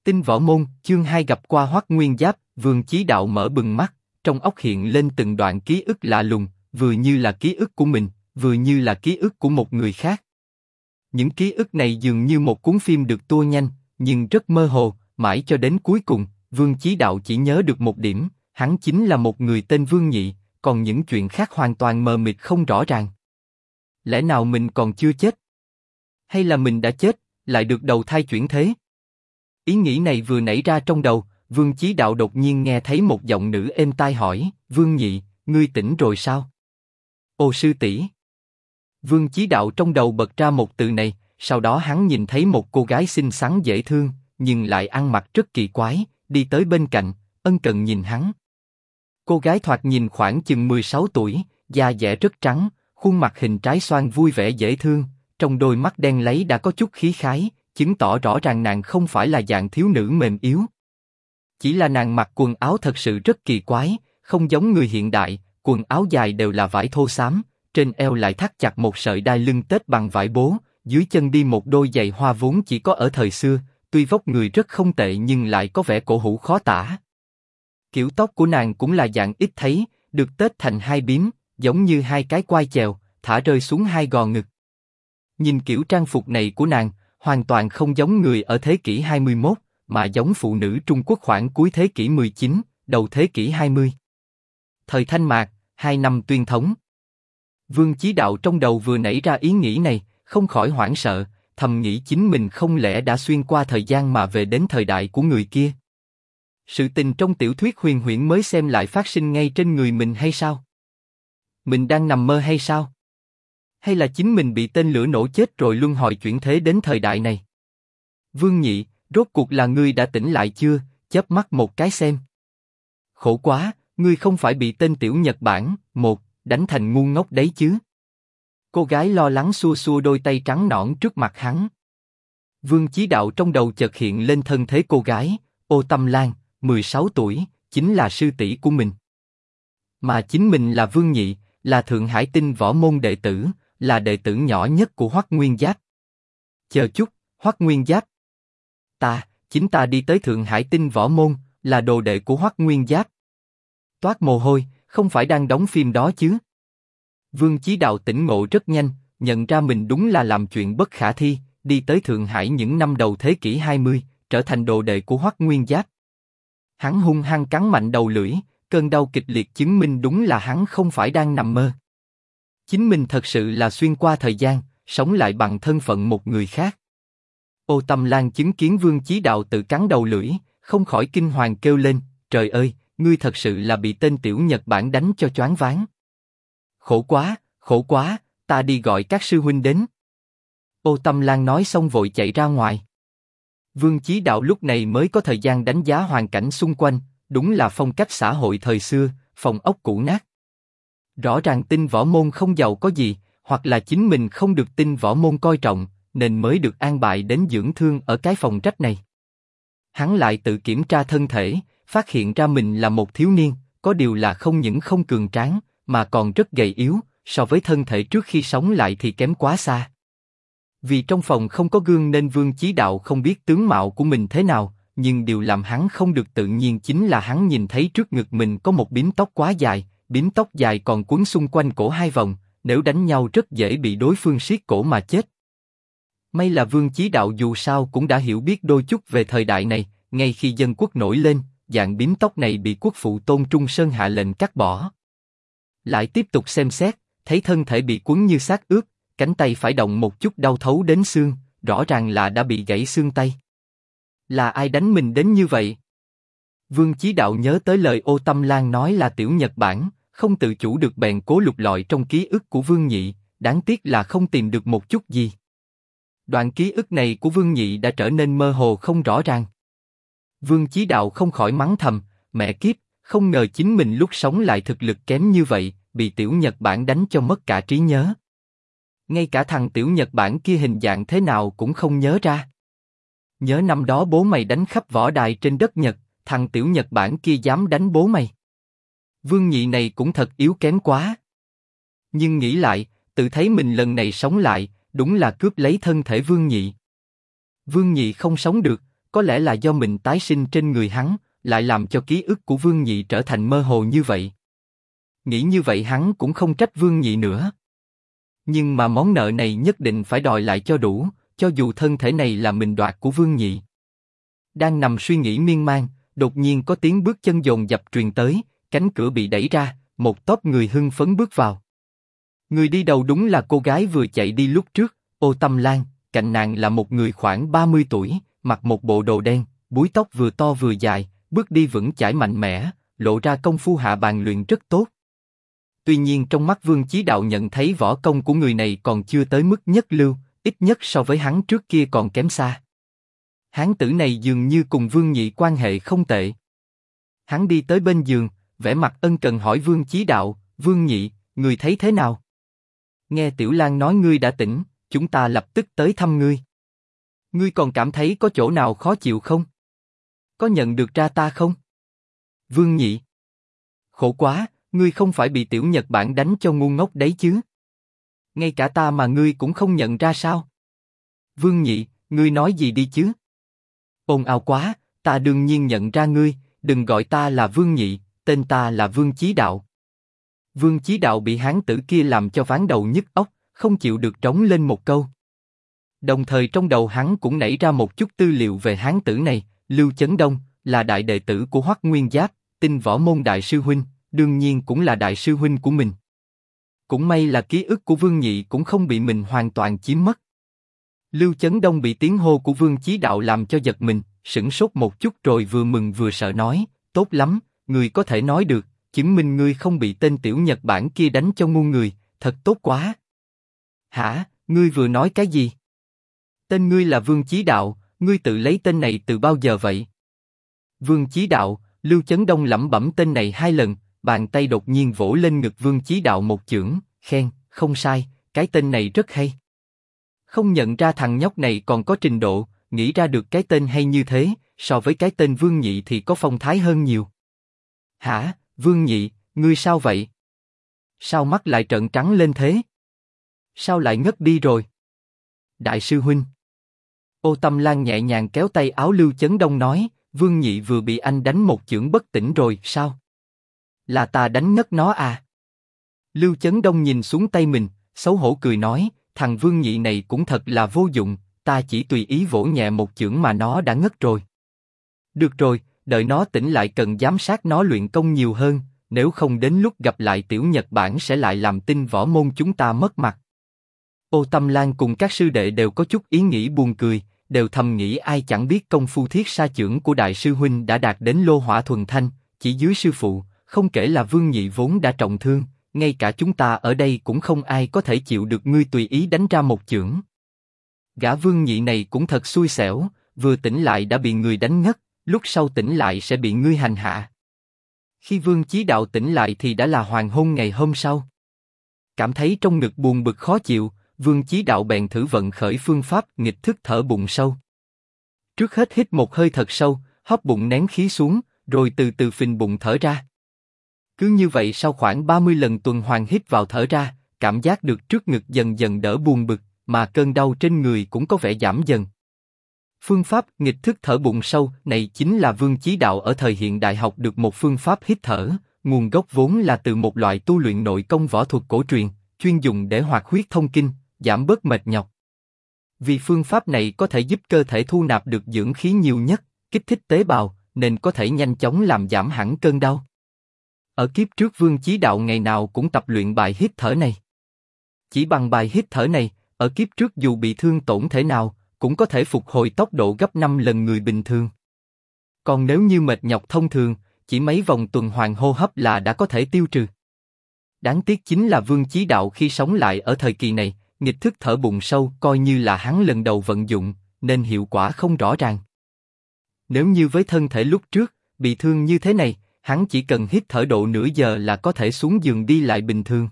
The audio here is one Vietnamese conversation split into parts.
Tinh Võ Môn, chương 2 gặp qua Hoắc Nguyên Giáp. Vương Chí Đạo mở bừng mắt, trong óc hiện lên từng đoạn ký ức lạ lùng, vừa như là ký ức của mình, vừa như là ký ức của một người khác. Những ký ức này dường như một cuốn phim được tua nhanh, nhưng rất mơ hồ, mãi cho đến cuối cùng, Vương Chí Đạo chỉ nhớ được một điểm, hắn chính là một người tên Vương Nhị, còn những chuyện khác hoàn toàn mờ mịt không rõ ràng. Lẽ nào mình còn chưa chết? Hay là mình đã chết, lại được đầu thai chuyển thế? Ý nghĩ này vừa nảy ra trong đầu, Vương Chí Đạo đột nhiên nghe thấy một giọng nữ êm tai hỏi, Vương Nhị, ngươi tỉnh rồi sao? Ô sư tỷ. Vương Chí Đạo trong đầu bật ra một từ này, sau đó hắn nhìn thấy một cô gái xinh xắn dễ thương, nhưng lại ăn mặc rất kỳ quái, đi tới bên cạnh, ân cần nhìn hắn. Cô gái thoạt nhìn khoảng chừng 16 tuổi, da dẻ rất trắng, khuôn mặt hình trái xoan vui vẻ dễ thương, trong đôi mắt đen láy đã có chút khí khái, chứng tỏ rõ ràng nàng không phải là dạng thiếu nữ mềm yếu. Chỉ là nàng mặc quần áo thật sự rất kỳ quái, không giống người hiện đại, quần áo dài đều là vải thô xám, trên eo lại thắt chặt một sợi đai lưng tết bằng vải bố, dưới chân đi một đôi giày hoa vốn chỉ có ở thời xưa, tuy vóc người rất không tệ nhưng lại có vẻ cổ hủ khó tả. Kiểu tóc của nàng cũng là dạng ít thấy, được tết thành hai bím, giống như hai cái quai chèo, thả rơi xuống hai gò ngực. Nhìn kiểu trang phục này của nàng, hoàn toàn không giống người ở thế kỷ 21, mà giống phụ nữ Trung Quốc khoảng cuối thế kỷ 19, đầu thế kỷ 20. Thời Thanh Mạc, 2 năm tuyên thống. Vương Chí Đạo trong đầu vừa nảy ra ý nghĩ này, không khỏi hoảng sợ, thầm nghĩ chính mình không lẽ đã xuyên qua thời gian mà về đến thời đại của người kia. Sự tình trong tiểu thuyết huyền huyễn mới xem lại phát sinh ngay trên người mình hay sao? Mình đang nằm mơ hay sao? Hay là chính mình bị tên lửa nổ chết rồi luân hồi chuyển thế đến thời đại này? Vương Nhị, rốt cuộc là ngươi đã tỉnh lại chưa? Chớp mắt một cái xem. Khổ quá, ngươi không phải bị tên tiểu Nhật Bản đánh thành ngu ngốc đấy chứ? Cô gái lo lắng xua xua đôi tay trắng nõn trước mặt hắn. Vương Chí Đạo trong đầu chợt hiện lên thân thế cô gái, Ô Tâm Lan, 16 tuổi, chính là sư tỷ của mình. Mà chính mình là Vương Nhị, là Thượng Hải Tinh Võ Môn đệ tử, là đệ tử nhỏ nhất của Hoắc Nguyên Giáp. Chờ chút, Hoắc Nguyên Giáp. Chính ta đi tới Thượng Hải Tinh Võ Môn, là đồ đệ của Hoắc Nguyên Giáp. Toát mồ hôi, không phải đang đóng phim đó chứ? Vương Chí Đạo tỉnh ngộ rất nhanh, nhận ra mình đúng là làm chuyện bất khả thi, đi tới Thượng Hải những năm đầu thế kỷ 20, trở thành đồ đệ của Hoắc Nguyên Giáp. Hắn hung hăng cắn mạnh đầu lưỡi, cơn đau kịch liệt chứng minh đúng là hắn không phải đang nằm mơ. Chính mình thật sự là xuyên qua thời gian, sống lại bằng thân phận một người khác. Ô Tâm Lan chứng kiến Vương Chí Đạo tự cắn đầu lưỡi, không khỏi kinh hoàng kêu lên, trời ơi, ngươi thật sự là bị tên tiểu Nhật Bản đánh cho choáng váng. Khổ quá, ta đi gọi các sư huynh đến. Ô Tâm Lan nói xong vội chạy ra ngoài. Vương Chí Đạo lúc này mới có thời gian đánh giá hoàn cảnh xung quanh, đúng là phong cách xã hội thời xưa, phòng ốc cũ nát. Rõ ràng Tinh Võ Môn không giàu có gì, hoặc là chính mình không được Tinh Võ Môn coi trọng, nên mới được an bài đến dưỡng thương ở cái phòng trách này. Hắn lại tự kiểm tra thân thể, phát hiện ra mình là một thiếu niên, có điều là không những không cường tráng, mà còn rất gầy yếu, so với thân thể trước khi sống lại thì kém quá xa. Vì trong phòng không có gương nên Vương Chí Đạo không biết tướng mạo của mình thế nào, nhưng điều làm hắn không được tự nhiên chính là hắn nhìn thấy trước ngực mình có một bím tóc quá dài, bím tóc dài còn quấn xung quanh cổ hai vòng, nếu đánh nhau rất dễ bị đối phương siết cổ mà chết. May là Vương Chí Đạo dù sao cũng đã hiểu biết đôi chút về thời đại này, ngay khi dân quốc nổi lên, dạng bím tóc này bị quốc phụ Tôn Trung Sơn hạ lệnh cắt bỏ. Lại tiếp tục xem xét, thấy thân thể bị quấn như xác ướp, cánh tay phải động một chút đau thấu đến xương, rõ ràng là đã bị gãy xương tay. Là ai đánh mình đến như vậy? Vương Chí Đạo nhớ tới lời Ô Tâm Lan nói là tiểu Nhật Bản, không tự chủ được bèn cố lục lọi trong ký ức của Vương Nhị, đáng tiếc là không tìm được một chút gì. Đoạn ký ức này của Vương Nhị đã trở nên mơ hồ không rõ ràng. Vương Chí Đạo không khỏi mắng thầm, mẹ kiếp, không ngờ chính mình lúc sống lại thực lực kém như vậy, bị tiểu Nhật Bản đánh cho mất cả trí nhớ. Ngay cả thằng tiểu Nhật Bản kia hình dạng thế nào cũng không nhớ ra. Nhớ năm đó bố mày đánh khắp võ đài trên đất Nhật, thằng tiểu Nhật Bản kia dám đánh bố mày. Vương Nhị này cũng thật yếu kém quá. Nhưng nghĩ lại, tự thấy mình lần này sống lại, đúng là cướp lấy thân thể Vương Nhị. Vương Nhị không sống được, có lẽ là do mình tái sinh trên người hắn, lại làm cho ký ức của Vương Nhị trở thành mơ hồ như vậy. Nghĩ như vậy hắn cũng không trách Vương Nhị nữa. Nhưng mà món nợ này nhất định phải đòi lại cho đủ, cho dù thân thể này là mình đoạt của Vương Nhị. Đang nằm suy nghĩ miên man, đột nhiên có tiếng bước chân dồn dập truyền tới, cánh cửa bị đẩy ra, một tốp người hưng phấn bước vào. Người đi đầu đúng là cô gái vừa chạy đi lúc trước, Ô Tâm Lan, cạnh nàng là một người khoảng 30 tuổi, mặc một bộ đồ đen, búi tóc vừa to vừa dài, bước đi vững chãi mạnh mẽ, lộ ra công phu hạ bàn luyện rất tốt. Tuy nhiên trong mắt Vương Chí Đạo nhận thấy võ công của người này còn chưa tới mức nhất lưu, ít nhất so với hắn trước kia còn kém xa. Hán tử này dường như cùng Vương Nhị quan hệ không tệ. Hắn đi tới bên giường, vẻ mặt ân cần hỏi Vương Chí Đạo, Vương Nhị, người thấy thế nào? Nghe Tiểu Lan nói ngươi đã tỉnh, chúng ta lập tức tới thăm ngươi. Ngươi còn cảm thấy có chỗ nào khó chịu không? Có nhận được ra ta không? Vương Nhị. Khổ quá, ngươi không phải bị Tiểu Nhật Bản đánh cho ngu ngốc đấy chứ? Ngay cả ta mà ngươi cũng không nhận ra sao? Vương Nhị, ngươi nói gì đi chứ? Ồn ào quá, ta đương nhiên nhận ra ngươi, đừng gọi ta là Vương Nhị, tên ta là Vương Chí Đạo. Vương Chí Đạo bị hán tử kia làm cho ván đầu nhức óc, không chịu được trống lên một câu. Đồng thời trong đầu hắn cũng nảy ra một chút tư liệu về hán tử này, Lưu Chấn Đông, là đại đệ tử của Hoắc Nguyên Giáp, Tinh Võ Môn đại sư huynh, đương nhiên cũng là đại sư huynh của mình. Cũng may là ký ức của Vương Nhị cũng không bị mình hoàn toàn chiếm mất. Lưu Chấn Đông bị tiếng hô của Vương Chí Đạo làm cho giật mình, sửng sốt một chút rồi vừa mừng vừa sợ nói, tốt lắm, ngươi có thể nói được, chứng minh ngươi không bị tên tiểu Nhật Bản kia đánh cho ngu người, thật tốt quá. Hả, ngươi vừa nói cái gì? Tên ngươi là Vương Chí Đạo, ngươi tự lấy tên này từ bao giờ vậy? Vương Chí Đạo, Lưu Chấn Đông lẩm bẩm tên này 2 lần, bàn tay đột nhiên vỗ lên ngực Vương Chí Đạo một chưởng, khen, không sai, cái tên này rất hay. Không nhận ra thằng nhóc này còn có trình độ, nghĩ ra được cái tên hay như thế, so với cái tên Vương Nhị thì có phong thái hơn nhiều. Hả, Vương Nhị, ngươi sao vậy? Sao mắt lại trợn trắng lên thế? Sao lại ngất đi rồi? Đại sư huynh. Ô Tâm Lan nhẹ nhàng kéo tay áo Lưu Chấn Đông nói, Vương Nhị vừa bị anh đánh một chưởng bất tỉnh rồi, sao? Là ta đánh ngất nó à? Lưu Chấn Đông nhìn xuống tay mình, xấu hổ cười nói, thằng Vương Nhị này cũng thật là vô dụng, ta chỉ tùy ý vỗ nhẹ một chưởng mà nó đã ngất rồi. Được rồi, đợi nó tỉnh lại cần giám sát nó luyện công nhiều hơn, nếu không đến lúc gặp lại tiểu Nhật Bản sẽ lại làm Tinh Võ Môn chúng ta mất mặt. Ô Tâm Lan cùng các sư đệ đều có chút ý nghĩ buồn cười, đều thầm nghĩ ai chẳng biết công phu thiết sa chưởng của đại sư huynh đã đạt đến lô hỏa thuần thanh, chỉ dưới sư phụ, không kể là Vương Nhị vốn đã trọng thương, ngay cả chúng ta ở đây cũng không ai có thể chịu được ngươi tùy ý đánh ra một chưởng. Gã Vương Nhị này cũng thật xui xẻo, vừa tỉnh lại đã bị người đánh ngất, lúc sau tỉnh lại sẽ bị ngươi hành hạ. Khi Vương Chí Đạo tỉnh lại thì đã là hoàng hôn ngày hôm sau. Cảm thấy trong ngực buồn bực khó chịu, Vương Chí Đạo bèn thử vận khởi phương pháp nghịch thức thở bụng sâu. Trước hết hít một hơi thật sâu, hóp bụng nén khí xuống, rồi từ từ phình bụng thở ra. Cứ như vậy sau khoảng 30 lần tuần hoàn hít vào thở ra, cảm giác được trước ngực dần dần đỡ buồn bực, mà cơn đau trên người cũng có vẻ giảm dần. Phương pháp nghịch thức thở bụng sâu này chính là Vương Chí Đạo ở thời hiện đại học được một phương pháp hít thở, nguồn gốc vốn là từ một loại tu luyện nội công võ thuật cổ truyền, chuyên dùng để hoạt huyết thông kinh, giảm bớt mệt nhọc. Vì phương pháp này có thể giúp cơ thể thu nạp được dưỡng khí nhiều nhất, kích thích tế bào, nên có thể nhanh chóng làm giảm hẳn cơn đau. Ở kiếp trước Vương Chí Đạo ngày nào cũng tập luyện bài hít thở này. Chỉ bằng bài hít thở này, ở kiếp trước dù bị thương tổn thể nào, cũng có thể phục hồi tốc độ gấp 5 lần người bình thường. Còn nếu như mệt nhọc thông thường, chỉ mấy vòng tuần hoàn hô hấp là đã có thể tiêu trừ. Đáng tiếc chính là Vương Chí Đạo khi sống lại ở thời kỳ này, nghịch thức thở bụng sâu coi như là hắn lần đầu vận dụng, nên hiệu quả không rõ ràng. Nếu như với thân thể lúc trước, bị thương như thế này, hắn chỉ cần hít thở độ nửa giờ là có thể xuống giường đi lại bình thường.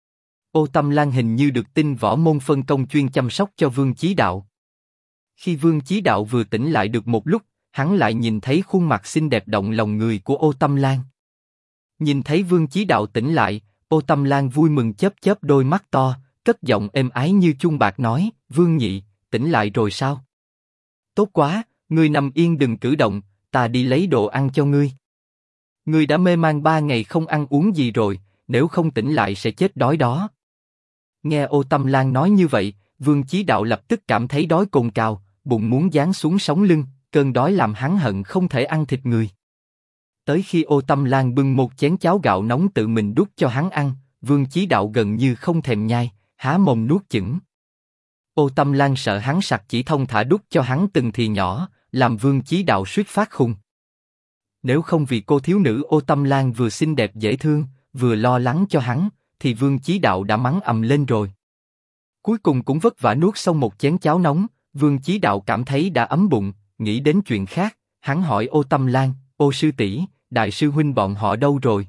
Ô Tâm Lan hình như được Tinh Võ Môn phân công chuyên chăm sóc cho Vương Chí Đạo. Khi Vương Chí Đạo vừa tỉnh lại được một lúc, hắn lại nhìn thấy khuôn mặt xinh đẹp động lòng người của Ô Tâm Lan. Nhìn thấy Vương Chí Đạo tỉnh lại, Ô Tâm Lan vui mừng chớp chớp đôi mắt to, cất giọng êm ái như chuông bạc nói, Vương Nhị, tỉnh lại rồi sao? Tốt quá, Ngươi nằm yên đừng cử động, ta đi lấy đồ ăn cho ngươi. Ngươi đã mê man 3 ngày không ăn uống gì rồi, nếu không tỉnh lại sẽ chết đói đó. Nghe Ô Tâm Lan nói như vậy, Vương Chí Đạo lập tức cảm thấy đói cồn cào, bụng muốn giáng xuống sống lưng, cơn đói làm hắn hận không thể ăn thịt người. Tới khi Ô Tâm Lan bưng một chén cháo gạo nóng tự mình đút cho hắn ăn, Vương Chí Đạo gần như không thèm nhai, há mồm nuốt chửng. Ô Tâm Lan sợ hắn sặc chỉ thông thả đút cho hắn từng thì nhỏ, làm Vương Chí Đạo suýt phát khùng. Nếu không vì cô thiếu nữ Ô Tâm Lan vừa xinh đẹp dễ thương, vừa lo lắng cho hắn, thì Vương Chí Đạo đã mắng ầm lên rồi. Cuối cùng cũng vất vả nuốt xong một chén cháo nóng, Vương Chí Đạo cảm thấy đã ấm bụng, nghĩ đến chuyện khác, hắn hỏi Ô Tâm Lan, Ô sư tỷ, đại sư huynh bọn họ đâu rồi?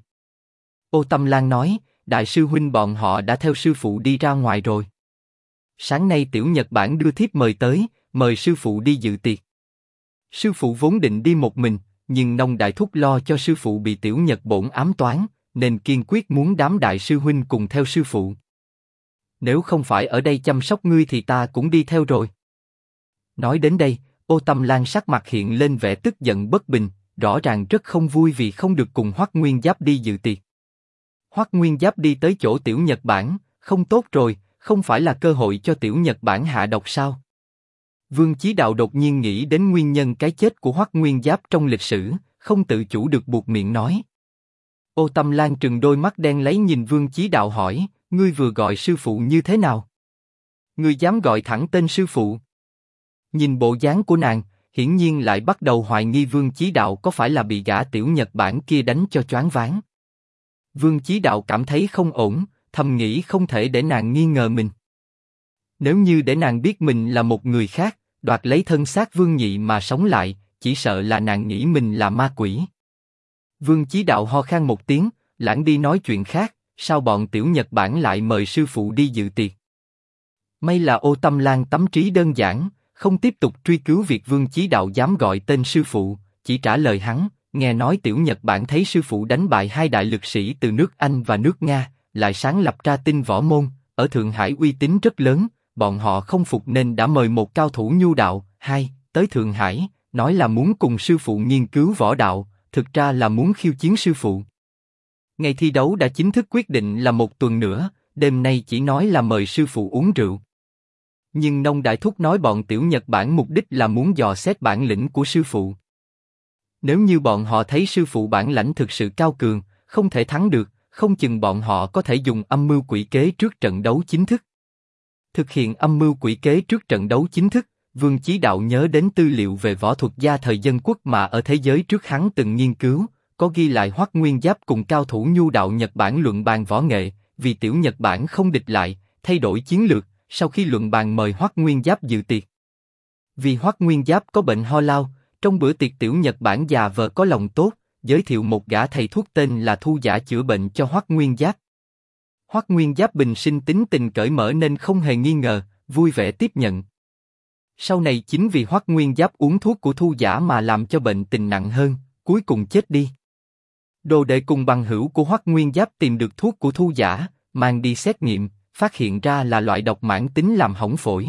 Ô Tâm Lan nói, đại sư huynh bọn họ đã theo sư phụ đi ra ngoài rồi. Sáng nay Tiểu Nhật Bản đưa thiếp mời tới, mời sư phụ đi dự tiệc. Sư phụ vốn định đi một mình, nhưng Nông Đại Thúc lo cho sư phụ bị Tiểu Nhật bổn ám toán, nên kiên quyết muốn đám đại sư huynh cùng theo sư phụ. Nếu không phải ở đây chăm sóc ngươi thì ta cũng đi theo rồi. Nói đến đây, Ô Tâm Lan sắc mặt hiện lên vẻ tức giận bất bình, rõ ràng rất không vui vì không được cùng Hoắc Nguyên Giáp đi dự tiệc. Hoắc Nguyên Giáp đi tới chỗ Tiểu Nhật Bản, không tốt rồi, không phải là cơ hội cho Tiểu Nhật Bản hạ độc sao? Vương Chí Đạo đột nhiên nghĩ đến nguyên nhân cái chết của Hoắc Nguyên Giáp trong lịch sử, không tự chủ được buột miệng nói. Ô Tâm Lan trừng đôi mắt đen lấy nhìn Vương Chí Đạo hỏi, ngươi vừa gọi sư phụ như thế nào? Ngươi dám gọi thẳng tên sư phụ? Nhìn bộ dáng của nàng, hiển nhiên lại bắt đầu hoài nghi Vương Chí Đạo có phải là bị gã Tiểu Nhật Bản kia đánh cho choáng váng. Vương Chí Đạo cảm thấy không ổn, thầm nghĩ không thể để nàng nghi ngờ mình. Nếu như để nàng biết mình là một người khác, đoạt lấy thân xác Vương Nhị mà sống lại, chỉ sợ là nàng nghĩ mình là ma quỷ. Vương Chí Đạo ho khan một tiếng, lãng đi nói chuyện khác, sao bọn Tiểu Nhật Bản lại mời sư phụ đi dự tiệc? May là Ô Tâm Lan tâm trí đơn giản, không tiếp tục truy cứu việc Vương Chí Đạo dám gọi tên sư phụ, chỉ trả lời hắn, nghe nói Tiểu Nhật Bản thấy sư phụ đánh bại hai đại lực sĩ từ nước Anh và nước Nga, lại sáng lập ra tinh võ môn, ở Thượng Hải uy tín rất lớn, bọn họ không phục nên đã mời một cao thủ nhu đạo, tới Thượng Hải, nói là muốn cùng sư phụ nghiên cứu võ đạo, thực ra là muốn khiêu chiến sư phụ. Ngày thi đấu đã chính thức quyết định là một tuần nữa, đêm nay chỉ nói là mời sư phụ uống rượu. Nhưng Nông Đại Thúc nói bọn Tiểu Nhật Bản mục đích là muốn dò xét bản lĩnh của sư phụ. Nếu như bọn họ thấy sư phụ bản lãnh thực sự cao cường, không thể thắng được, không chừng bọn họ có thể dùng âm mưu quỷ kế trước trận đấu chính thức. Thực hiện âm mưu quỷ kế trước trận đấu chính thức, Vương Chí Đạo nhớ đến tư liệu về võ thuật gia thời dân quốc mà ở thế giới trước hắn từng nghiên cứu, có ghi lại Hoắc Nguyên Giáp cùng cao thủ nhu đạo Nhật Bản luận bàn võ nghệ, vì Tiểu Nhật Bản không địch lại, thay đổi chiến lược, sau khi luận bàn mời Hoắc Nguyên Giáp dự tiệc. Vì Hoắc Nguyên Giáp có bệnh ho lao, trong bữa tiệc Tiểu Nhật Bản già vờ có lòng tốt, giới thiệu một gã thầy thuốc tên là Thu Giả chữa bệnh cho Hoắc Nguyên Giáp. Hoắc Nguyên Giáp bình sinh tính tình cởi mở nên không hề nghi ngờ, vui vẻ tiếp nhận. Sau này chính vì Hoắc Nguyên Giáp uống thuốc của Thu Giả mà làm cho bệnh tình nặng hơn, cuối cùng chết đi. Đồ đệ cùng bằng hữu của Hoắc Nguyên Giáp tìm được thuốc của Thu Giả, mang đi xét nghiệm, phát hiện ra là loại độc mãn tính làm hỏng phổi.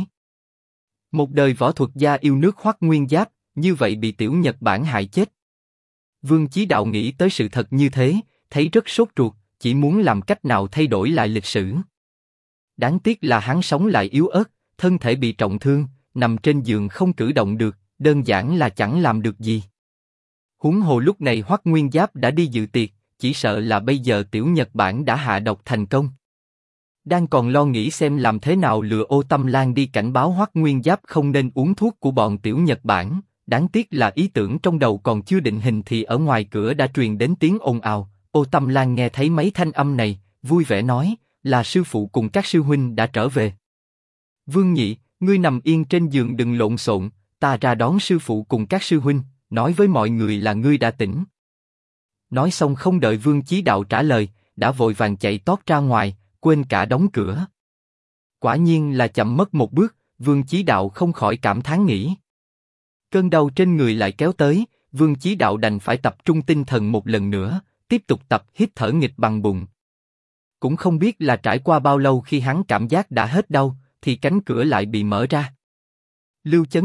Một đời võ thuật gia yêu nước Hoắc Nguyên Giáp, như vậy bị Tiểu Nhật Bản hại chết. Vương Chí Đạo nghĩ tới sự thật như thế, thấy rất sốt ruột, chỉ muốn làm cách nào thay đổi lại lịch sử. Đáng tiếc là hắn sống lại yếu ớt, thân thể bị trọng thương, nằm trên giường không cử động được, đơn giản là chẳng làm được gì. Huống hồ lúc này Hoắc Nguyên Giáp đã đi dự tiệc, chỉ sợ là bây giờ Tiểu Nhật Bản đã hạ độc thành công. Đang còn lo nghĩ xem làm thế nào lừa Ô Tâm Lan đi cảnh báo Hoắc Nguyên Giáp không nên uống thuốc của bọn Tiểu Nhật Bản, đáng tiếc là ý tưởng trong đầu còn chưa định hình thì ở ngoài cửa đã truyền đến tiếng ồn ào. Ô Tâm Lan nghe thấy mấy thanh âm này, vui vẻ nói, là sư phụ cùng các sư huynh đã trở về. Vương Nhị, ngươi nằm yên trên giường đừng lộn xộn, ta ra đón sư phụ cùng các sư huynh, nói với mọi người là ngươi đã tỉnh. Nói xong không đợi Vương Chí Đạo trả lời, đã vội vàng chạy tót ra ngoài, quên cả đóng cửa. Quả nhiên là chậm mất một bước, Vương Chí Đạo không khỏi cảm thán nghĩ. Cơn đau trên người lại kéo tới, Vương Chí Đạo đành phải tập trung tinh thần một lần nữa, tiếp tục tập hít thở nghịch bằng bụng. Cũng không biết là trải qua bao lâu khi hắn cảm giác đã hết đau, thì cánh cửa lại bị mở ra. Lưu Chấn Đông,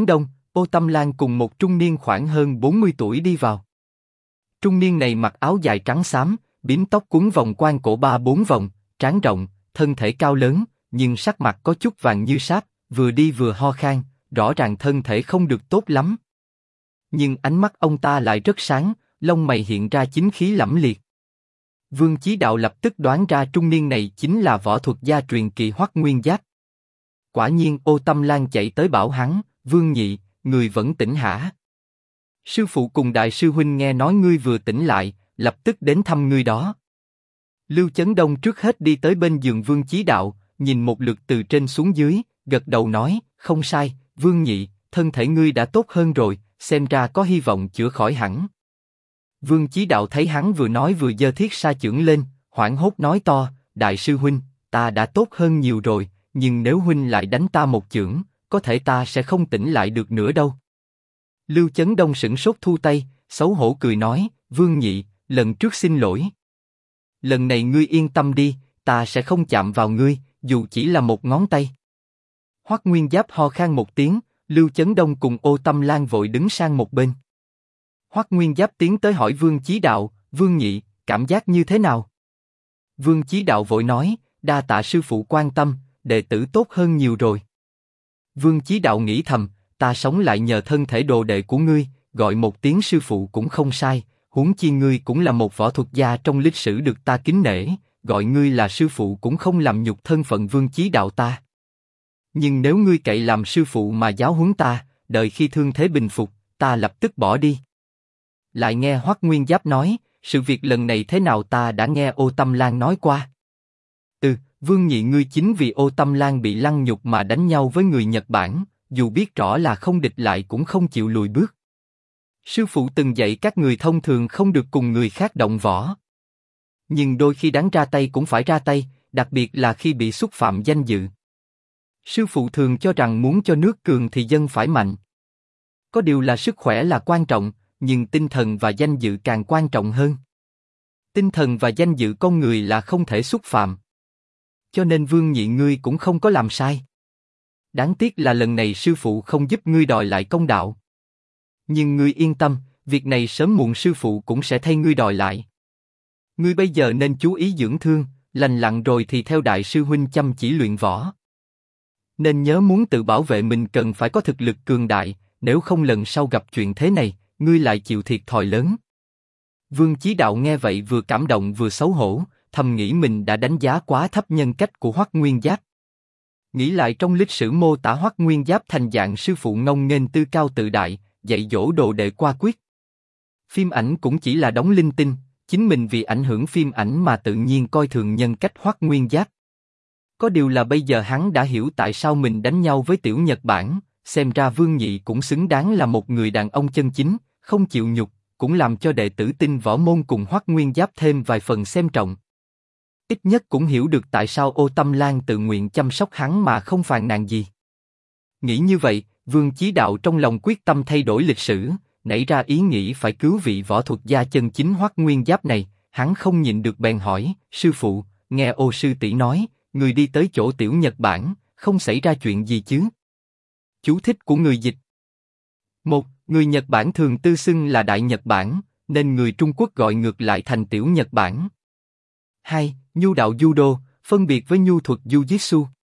Ô Tâm Lan cùng một trung niên khoảng hơn 40 tuổi đi vào. Trung niên này mặc áo dài trắng xám, bím tóc quấn vòng quan cổ 3-4 vòng, trán rộng, thân thể cao lớn, nhưng sắc mặt có chút vàng như sáp, vừa đi vừa ho khan, rõ ràng thân thể không được tốt lắm. Nhưng ánh mắt ông ta lại rất sáng, lông mày hiện ra chính khí lẫm liệt. Vương Chí Đạo lập tức đoán ra trung niên này chính là võ thuật gia truyền kỳ Hoắc Nguyên Giáp. Quả nhiên Ô Tâm Lan chạy tới bảo hắn, Vương Nhị, người vẫn tỉnh hả? Sư phụ cùng đại sư huynh nghe nói ngươi vừa tỉnh lại, lập tức đến thăm ngươi đó. Lưu Chấn Đông trước hết đi tới bên giường Vương Chí Đạo, nhìn một lượt từ trên xuống dưới, gật đầu nói, không sai, Vương Nhị, thân thể ngươi đã tốt hơn rồi, xem ra có hy vọng chữa khỏi hẳn. Vương Chí Đạo thấy hắn vừa nói vừa giơ thiết sa chưởng lên, hoảng hốt nói to, đại sư huynh, ta đã tốt hơn nhiều rồi, nhưng nếu huynh lại đánh ta một chưởng, có thể ta sẽ không tỉnh lại được nữa đâu. Lưu Chấn Đông sửng sốt thu tay, xấu hổ cười nói, Vương Nhị, lần trước xin lỗi. Lần này ngươi yên tâm đi, ta sẽ không chạm vào ngươi, dù chỉ là một ngón tay. Hoắc Nguyên Giáp ho khan một tiếng, Lưu Chấn Đông cùng Ô Tâm Lan vội đứng sang một bên. Hoắc Nguyên Giáp tiến tới hỏi Vương Chí Đạo, Vương Nhị, cảm giác như thế nào? Vương Chí Đạo vội nói, đa tạ sư phụ quan tâm, đệ tử tốt hơn nhiều rồi. Vương Chí Đạo nghĩ thầm, ta sống lại nhờ thân thể đồ đệ của ngươi, gọi một tiếng sư phụ cũng không sai, huống chi ngươi cũng là một võ thuật gia trong lịch sử được ta kính nể, gọi ngươi là sư phụ cũng không làm nhục thân phận Vương Chí Đạo ta. Nhưng nếu ngươi cậy làm sư phụ mà giáo huấn ta, đợi khi thương thế bình phục, ta lập tức bỏ đi. Lại nghe Hoắc Nguyên Giáp nói, sự việc lần này thế nào ta đã nghe Ô Tâm Lan nói qua. Vương Nhị ngươi chính vì Ô Tâm Lan bị lăng nhục mà đánh nhau với người Nhật Bản, dù biết rõ là không địch lại cũng không chịu lùi bước. Sư phụ từng dạy các người thông thường không được cùng người khác động võ. Nhưng đôi khi đáng ra tay cũng phải ra tay, đặc biệt là khi bị xúc phạm danh dự. Sư phụ thường cho rằng muốn cho nước cường thì dân phải mạnh. Có điều là sức khỏe là quan trọng, nhưng tinh thần và danh dự càng quan trọng hơn. Tinh thần và danh dự con người là không thể xúc phạm. Cho nên Vương Nhị ngươi cũng không có làm sai. Đáng tiếc là lần này sư phụ không giúp ngươi đòi lại công đạo. Nhưng ngươi yên tâm, việc này sớm muộn sư phụ cũng sẽ thay ngươi đòi lại. Ngươi bây giờ nên chú ý dưỡng thương, lành lặn rồi thì theo đại sư huynh chăm chỉ luyện võ. Nên nhớ muốn tự bảo vệ mình cần phải có thực lực cường đại, nếu không lần sau gặp chuyện thế này, ngươi lại chịu thiệt thòi lớn. Vương Chí Đạo nghe vậy vừa cảm động vừa xấu hổ, thầm nghĩ mình đã đánh giá quá thấp nhân cách của Hoắc Nguyên Giáp. Nghĩ lại trong lịch sử mô tả Hoắc Nguyên Giáp thành dạng sư phụ ngông nghênh tư cao tự đại, dạy dỗ đồ đệ qua quyết. Phim ảnh cũng chỉ là đóng linh tinh, chính mình vì ảnh hưởng phim ảnh mà tự nhiên coi thường nhân cách Hoắc Nguyên Giáp. Có điều là bây giờ hắn đã hiểu tại sao mình đánh nhau với tiểu Nhật Bản, xem ra Vương Nhị cũng xứng đáng là một người đàn ông chân chính, không chịu nhục, cũng làm cho đệ tử tinh võ môn cùng Hoắc Nguyên Giáp thêm vài phần xem trọng. Ít nhất cũng hiểu được tại sao Ô Tâm Lan tự nguyện chăm sóc hắn mà không phàn nàn gì. Nghĩ như vậy, Vương Chí Đạo trong lòng quyết tâm thay đổi lịch sử, nảy ra ý nghĩ phải cứu vị võ thuật gia chân chính Hoắc Nguyên Giáp này. Hắn không nhịn được bèn hỏi, sư phụ, nghe Ô sư tỷ nói, người đi tới chỗ tiểu Nhật Bản, không xảy ra chuyện gì chứ? Chú thích của người dịch. 1. Người Nhật Bản thường tự xưng là Đại Nhật Bản, nên người Trung Quốc gọi ngược lại thành tiểu Nhật Bản. 2. Nhu đạo judo, phân biệt với nhu thuật jiu-jitsu.